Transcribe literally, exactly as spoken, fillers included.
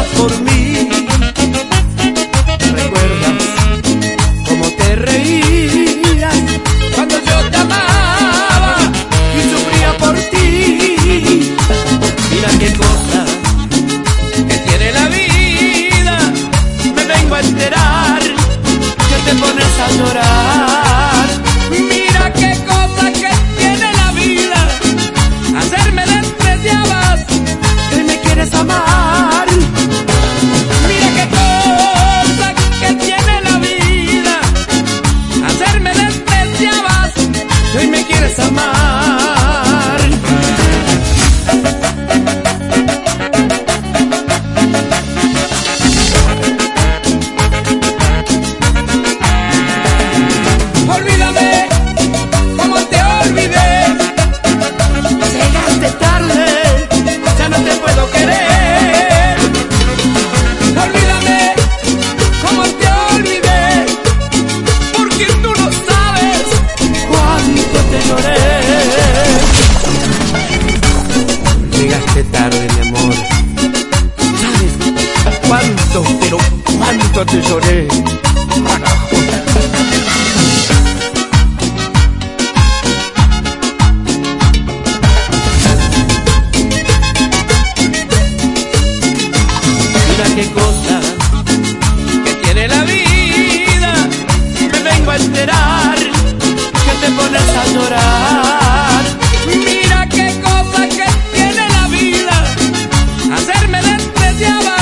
por mí. ¿Recuerdas cómo te reías cuando yo te amaba y sufría por ti? Mira qué cosa que tiene la vida, me vengo a enterar que te pones a llorar. Mira qué cosa que tiene la vida, hacerme despreciabas, que me quieres amar. Mira qué cosa que tiene la vida, hacerme despreciabas, que hoy me quieres amar. Olvídame como te olvidé, llegaste tarde, ya no te puedo querer. Olvídame como te olvidé, porque tú no sabes cuánto te lloré. Llegaste tarde, mi amor, ¿sabes cuánto, pero cuánto te lloré? Qué cosa que tiene la vida, me vengo a enterar que te pones a llorar. Mira qué cosa que tiene la vida, hacerme despreciar.